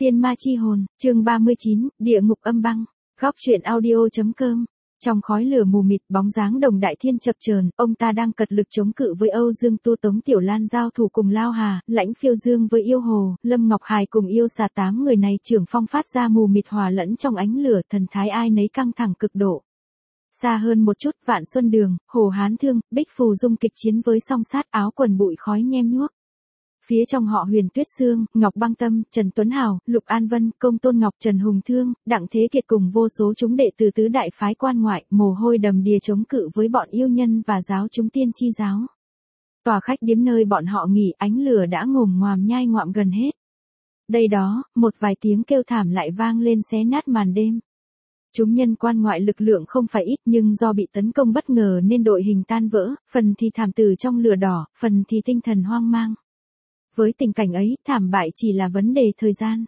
Tiên ma chi hồn, chương 39, địa ngục âm băng. Góc truyện audio.com. Trong khói lửa mù mịt, bóng dáng Đồng Đại Thiên chập chờn, ông ta đang cật lực chống cự với Âu Dương Tu, Tống Tiểu Lan giao thủ cùng Lao Hà, Lãnh Phiêu Dương với Yêu Hồ, Lâm Ngọc Hải cùng Yêu Xà. 8 người này trưởng phong phát ra mù mịt hòa lẫn trong ánh lửa, thần thái ai nấy căng thẳng cực độ. Xa hơn một chút, Vạn Xuân Đường, Hồ Hán Thương, Bích Phù Dung kịch chiến với song sát, áo quần bụi khói nhem nhuốc. Phía trong họ Huyền Tuyết Sương, Ngọc Băng Tâm, Trần Tuấn Hào, Lục An Vân, Công Tôn Ngọc, Trần Hùng Thương, Đặng Thế Kiệt cùng vô số chúng đệ tử tứ đại phái quan ngoại, mồ hôi đầm đìa chống cự với bọn yêu nhân và giáo chúng tiên chi giáo. Tòa khách điếm nơi bọn họ nghỉ, ánh lửa đã ngồm ngoàm nhai ngoạm gần hết. Đây đó, một vài tiếng kêu thảm lại vang lên xé nát màn đêm. Chúng nhân quan ngoại lực lượng không phải ít, nhưng do bị tấn công bất ngờ nên đội hình tan vỡ, phần thì thảm tử trong lửa đỏ, phần thì tinh thần hoang mang. Với tình cảnh ấy, thảm bại chỉ là vấn đề thời gian.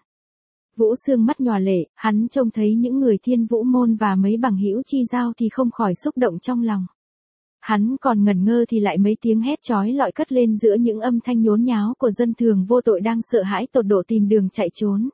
Vũ Sương mắt nhòa lệ, hắn trông thấy những người Thiên Vũ môn và mấy bằng hữu chi giao thì không khỏi xúc động trong lòng. Hắn còn ngẩn ngơ thì lại mấy tiếng hét chói lọi cất lên giữa những âm thanh nhốn nháo của dân thường vô tội đang sợ hãi tột độ tìm đường chạy trốn.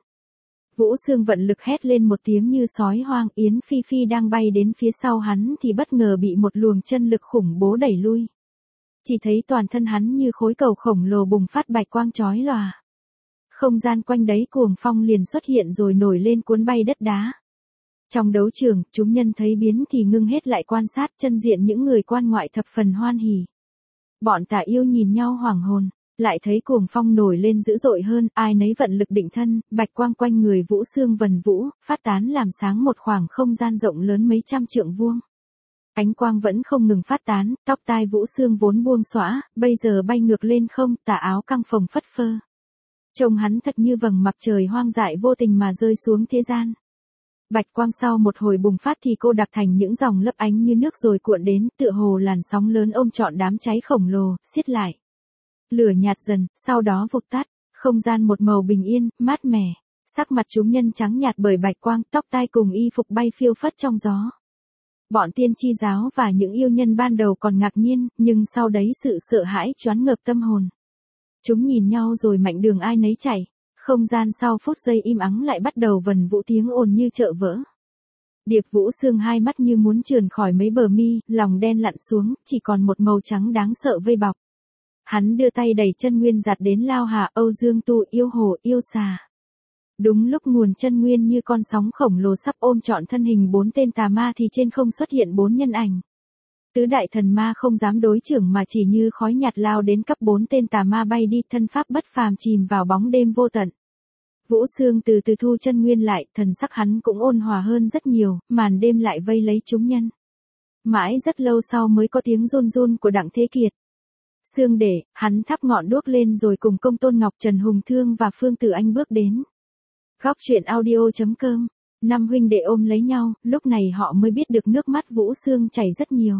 Vũ Sương vận lực hét lên một tiếng như sói hoang, Yến Phi Phi đang bay đến phía sau hắn thì bất ngờ bị một luồng chân lực khủng bố đẩy lui. Chỉ thấy toàn thân hắn như khối cầu khổng lồ bùng phát bạch quang chói lòa. Không gian quanh đấy cuồng phong liền xuất hiện rồi nổi lên cuốn bay đất đá. Trong đấu trường, chúng nhân thấy biến thì ngưng hết lại quan sát, chân diện những người quan ngoại thập phần hoan hỉ. Bọn Tả Yêu nhìn nhau hoảng hồn, lại thấy cuồng phong nổi lên dữ dội hơn, ai nấy vận lực định thân, bạch quang quanh người Vũ Sương vần vũ, phát tán làm sáng một khoảng không gian rộng lớn mấy trăm trượng vuông. Ánh quang vẫn không ngừng phát tán, tóc tai Vũ Sương vốn buông xõa, bây giờ bay ngược lên không, tà áo căng phồng phất phơ. Trông hắn thật như vầng mặt trời hoang dại vô tình mà rơi xuống thế gian. Bạch quang sau một hồi bùng phát thì cô đặc thành những dòng lấp ánh như nước rồi cuộn đến, tựa hồ làn sóng lớn ôm trọn đám cháy khổng lồ, xiết lại. Lửa nhạt dần, sau đó vụt tắt, không gian một màu bình yên, mát mẻ. Sắc mặt chúng nhân trắng nhạt bởi bạch quang, tóc tai cùng y phục bay phiêu phất trong gió. Bọn tiên chi giáo và những yêu nhân ban đầu còn ngạc nhiên, nhưng sau đấy sự sợ hãi choáng ngợp tâm hồn. Chúng nhìn nhau rồi mạnh đường ai nấy chạy, không gian sau phút giây im ắng lại bắt đầu vần vũ tiếng ồn như chợ vỡ. Điệp Vũ Sương hai mắt như muốn trườn khỏi mấy bờ mi, lòng đen lặn xuống, chỉ còn một màu trắng đáng sợ vây bọc. Hắn đưa tay đẩy chân nguyên giạt đến Lao Hà, Âu Dương Tu, Yêu Hồ, Yêu Xà. Đúng lúc nguồn chân nguyên như con sóng khổng lồ sắp ôm trọn thân hình 4 tên tà ma thì trên không xuất hiện 4 nhân ảnh. Tứ đại thần ma không dám đối chưởng mà chỉ như khói nhạt lao đến cấp 4 tên tà ma bay đi, thân pháp bất phàm chìm vào bóng đêm vô tận. Vũ Sương từ từ thu chân nguyên lại, thần sắc hắn cũng ôn hòa hơn rất nhiều, màn đêm lại vây lấy chúng nhân. Mãi rất lâu sau mới có tiếng run run của Đặng Thế Kiệt. Sương để, hắn thắp ngọn đuốc lên rồi cùng Công Tôn Ngọc, Trần Hùng Thương và Phương Tử Anh bước đến. Góc truyện audio.com. 5 huynh đệ ôm lấy nhau, lúc này họ mới biết được nước mắt Vũ Sương chảy rất nhiều.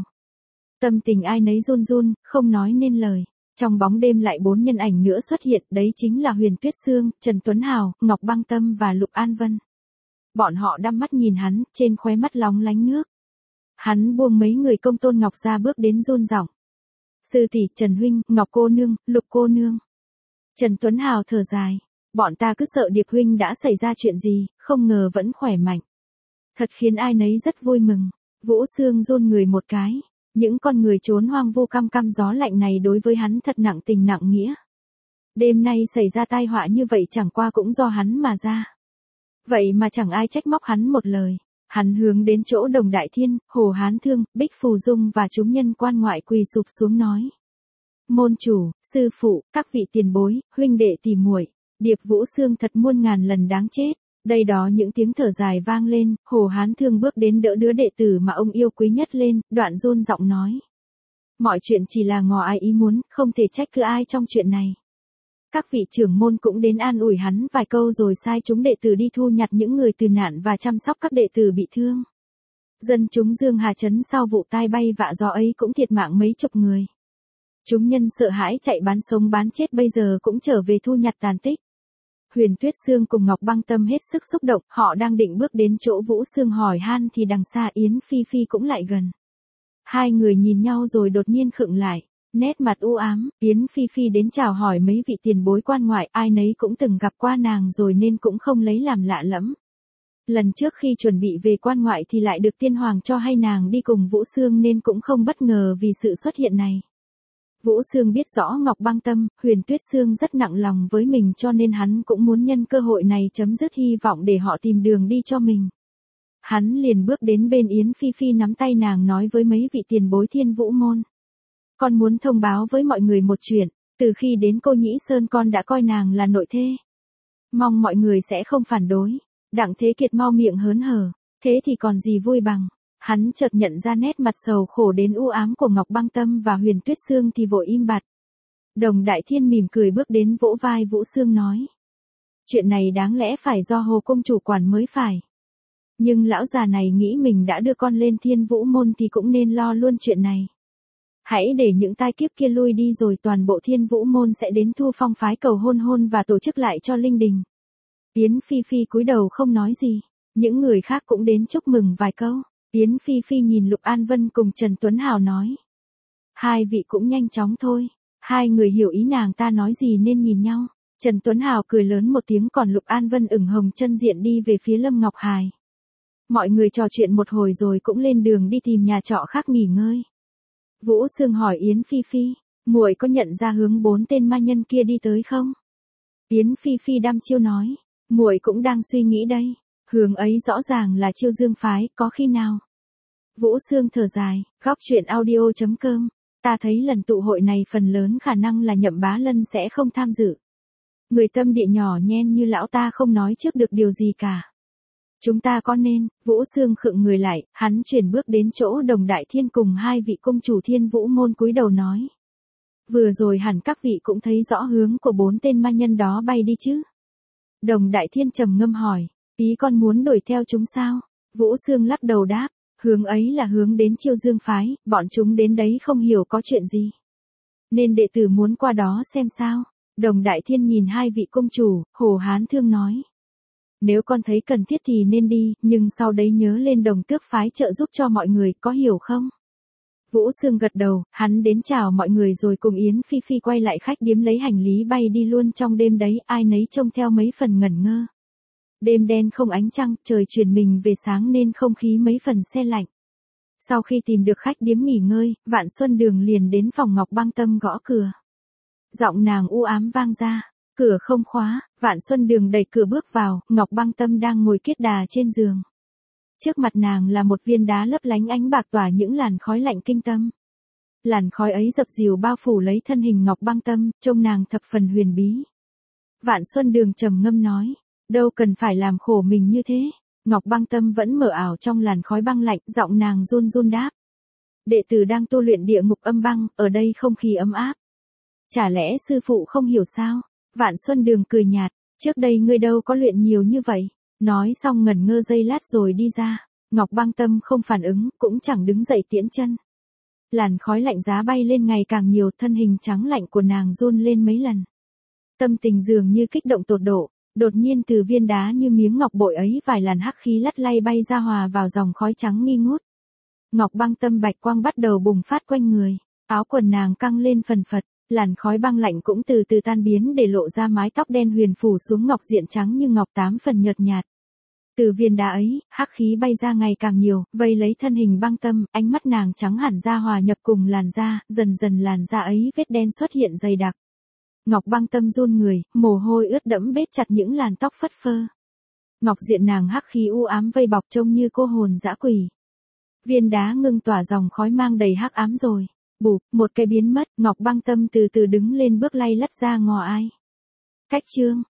Tâm tình ai nấy run run, không nói nên lời. Trong bóng đêm lại 4 nhân ảnh nữa xuất hiện, đấy chính là Huyền Tuyết Sương, Trần Tuấn Hào, Ngọc Băng Tâm và Lục An Vân. Bọn họ đăm mắt nhìn hắn, trên khóe mắt lóng lánh nước. Hắn buông mấy người Công Tôn Ngọc ra bước đến run giọng. Sư tỷ, Trần huynh, Ngọc cô nương, Lục cô nương. Trần Tuấn Hào thở dài. Bọn ta cứ sợ Điệp huynh đã xảy ra chuyện gì, không ngờ vẫn khỏe mạnh. Thật khiến ai nấy rất vui mừng. Vũ Sương run người một cái. Những con người trốn hoang vu căm căm gió lạnh này đối với hắn thật nặng tình nặng nghĩa. Đêm nay xảy ra tai họa như vậy chẳng qua cũng do hắn mà ra. Vậy mà chẳng ai trách móc hắn một lời. Hắn hướng đến chỗ Đồng Đại Thiên, Hồ Hán Thương, Bích Phù Dung và chúng nhân quan ngoại quỳ sụp xuống nói. Môn chủ, sư phụ, các vị tiền bối, huynh đệ tỉ muội, Điệp Vũ Sương thật muôn ngàn lần đáng chết. Đây đó những tiếng thở dài vang lên, Hồ Hán Thương bước đến đỡ đứa đệ tử mà ông yêu quý nhất lên, đoạn run giọng nói. Mọi chuyện chỉ là ngò ai ý muốn, không thể trách cứ ai trong chuyện này. Các vị trưởng môn cũng đến an ủi hắn vài câu rồi sai chúng đệ tử đi thu nhặt những người từ nạn và chăm sóc các đệ tử bị thương. Dân chúng Dương Hà Trấn sau vụ tai bay vạ gió ấy cũng thiệt mạng mấy chục người. Chúng nhân sợ hãi chạy bán sống bán chết bây giờ cũng trở về thu nhặt tàn tích. Huyền Tuyết Sương cùng Ngọc Băng Tâm hết sức xúc động, họ đang định bước đến chỗ Vũ Sương hỏi han thì đằng xa Yến Phi Phi cũng lại gần. Hai người nhìn nhau rồi đột nhiên khựng lại. Nét mặt u ám, Yến Phi Phi đến chào hỏi mấy vị tiền bối quan ngoại, ai nấy cũng từng gặp qua nàng rồi nên cũng không lấy làm lạ lẫm. Lần trước khi chuẩn bị về quan ngoại thì lại được tiên hoàng cho hay nàng đi cùng Vũ Xương nên cũng không bất ngờ vì sự xuất hiện này. Vũ Xương biết rõ Ngọc Băng Tâm, Huyền Tuyết Xương rất nặng lòng với mình cho nên hắn cũng muốn nhân cơ hội này chấm dứt hy vọng để họ tìm đường đi cho mình. Hắn liền bước đến bên Yến Phi Phi nắm tay nàng nói với mấy vị tiền bối Thiên Vũ môn. Con muốn thông báo với mọi người một chuyện, từ khi đến Cô Nhĩ Sơn con đã coi nàng là nội thê. Mong mọi người sẽ không phản đối. Đặng Thế Kiệt mau miệng hớn hở, thế thì còn gì vui bằng. Hắn chợt nhận ra nét mặt sầu khổ đến u ám của Ngọc Băng Tâm và Huyền Tuyết Xương thì vội im bặt. Đồng Đại Thiên mỉm cười bước đến vỗ vai Vũ Xương nói. Chuyện này đáng lẽ phải do Hồ Công chủ quản mới phải. Nhưng lão già này nghĩ mình đã đưa con lên Thiên Vũ môn thì cũng nên lo luôn chuyện này. Hãy để những tai kiếp kia lui đi rồi toàn bộ Thiên Vũ môn sẽ đến thu phong phái cầu hôn và tổ chức lại cho linh đình. Yến Phi Phi cúi đầu không nói gì, những người khác cũng đến chúc mừng vài câu. Yến Phi Phi nhìn Lục An Vân cùng Trần Tuấn Hào nói. Hai vị cũng nhanh chóng thôi, hai người hiểu ý nàng ta nói gì nên nhìn nhau. Trần Tuấn Hào cười lớn một tiếng còn Lục An Vân ửng hồng chân diện đi về phía Lâm Ngọc Hài. Mọi người trò chuyện một hồi rồi cũng lên đường đi tìm nhà trọ khác nghỉ ngơi. Vũ Xương hỏi Yến Phi Phi, muội có nhận ra hướng 4 tên ma nhân kia đi tới không? Yến Phi Phi đăm chiêu nói. Muội cũng đang suy nghĩ đây, hướng ấy rõ ràng là Chiêu Dương phái, có khi nào? Vũ Xương thở dài, góc truyện audio.com, ta thấy lần tụ hội này phần lớn khả năng là Nhậm Bá Lân sẽ không tham dự. Người tâm địa nhỏ nhen như lão ta không nói trước được điều gì cả. Chúng ta có nên, Vũ Xương khựng người lại, hắn chuyển bước đến chỗ Đồng Đại Thiên cùng hai vị công chủ Thiên Vũ môn cúi đầu nói. Vừa rồi hẳn các vị cũng thấy rõ hướng của 4 tên ma nhân đó bay đi chứ? Đồng Đại Thiên trầm ngâm hỏi, ý con muốn đuổi theo chúng sao? Vũ Xương lắc đầu đáp, hướng ấy là hướng đến Chiêu Dương phái, bọn chúng đến đấy không hiểu có chuyện gì. Nên đệ tử muốn qua đó xem sao. Đồng Đại Thiên nhìn hai vị công chủ, Hồ Hán Thương nói. Nếu con thấy cần thiết thì nên đi, nhưng sau đấy nhớ lên Đồng Tước phái trợ giúp cho mọi người, có hiểu không? Vũ Xương gật đầu, hắn đến chào mọi người rồi cùng Yến Phi Phi quay lại khách điếm lấy hành lý bay đi luôn trong đêm đấy, ai nấy trông theo mấy phần ngẩn ngơ. Đêm đen không ánh trăng, trời chuyển mình về sáng nên không khí mấy phần se lạnh. Sau khi tìm được khách điếm nghỉ ngơi, Vạn Xuân Đường liền đến phòng Ngọc Băng Tâm gõ cửa. Giọng nàng u ám vang ra, cửa không khóa, Vạn Xuân Đường đẩy cửa bước vào, Ngọc Băng Tâm đang ngồi kiết đà trên giường. Trước mặt nàng là một viên đá lấp lánh ánh bạc tỏa những làn khói lạnh kinh tâm. Làn khói ấy dập dìu bao phủ lấy thân hình Ngọc Băng Tâm, trông nàng thập phần huyền bí. Vạn Xuân Đường trầm ngâm nói, đâu cần phải làm khổ mình như thế. Ngọc Băng Tâm vẫn mở ảo trong làn khói băng lạnh, giọng nàng run run đáp. Đệ tử đang tu luyện địa ngục âm băng, ở đây không khí ấm áp. Chả lẽ sư phụ không hiểu sao? Vạn Xuân Đường cười nhạt, trước đây ngươi đâu có luyện nhiều như vậy. Nói xong ngẩn ngơ giây lát rồi đi ra. Ngọc Băng Tâm không phản ứng, cũng chẳng đứng dậy tiễn chân. Làn khói lạnh giá bay lên ngày càng nhiều, thân hình trắng lạnh của nàng run lên mấy lần. Tâm tình dường như kích động tột độ, đột nhiên từ viên đá như miếng ngọc bội ấy vài làn hắc khí lắt lay bay ra hòa vào dòng khói trắng nghi ngút. Ngọc Băng Tâm bạch quang bắt đầu bùng phát quanh người, áo quần nàng căng lên phần phật, làn khói băng lạnh cũng từ từ tan biến để lộ ra mái tóc đen huyền phủ xuống ngọc diện trắng như ngọc 8 phần nhợt nhạt. Từ viên đá ấy, hắc khí bay ra ngày càng nhiều, vây lấy thân hình Băng Tâm, ánh mắt nàng trắng hẳn ra hòa nhập cùng làn da, dần dần làn da ấy vết đen xuất hiện dày đặc. Ngọc Băng Tâm run người, mồ hôi ướt đẫm bết chặt những làn tóc phất phơ. Ngọc diện nàng hắc khí u ám vây bọc trông như cô hồn dã quỷ. Viên đá ngưng tỏa dòng khói mang đầy hắc ám rồi. Bụp, một cái biến mất, Ngọc Băng Tâm từ từ đứng lên bước lay lắt ra ngò ai. Cách chương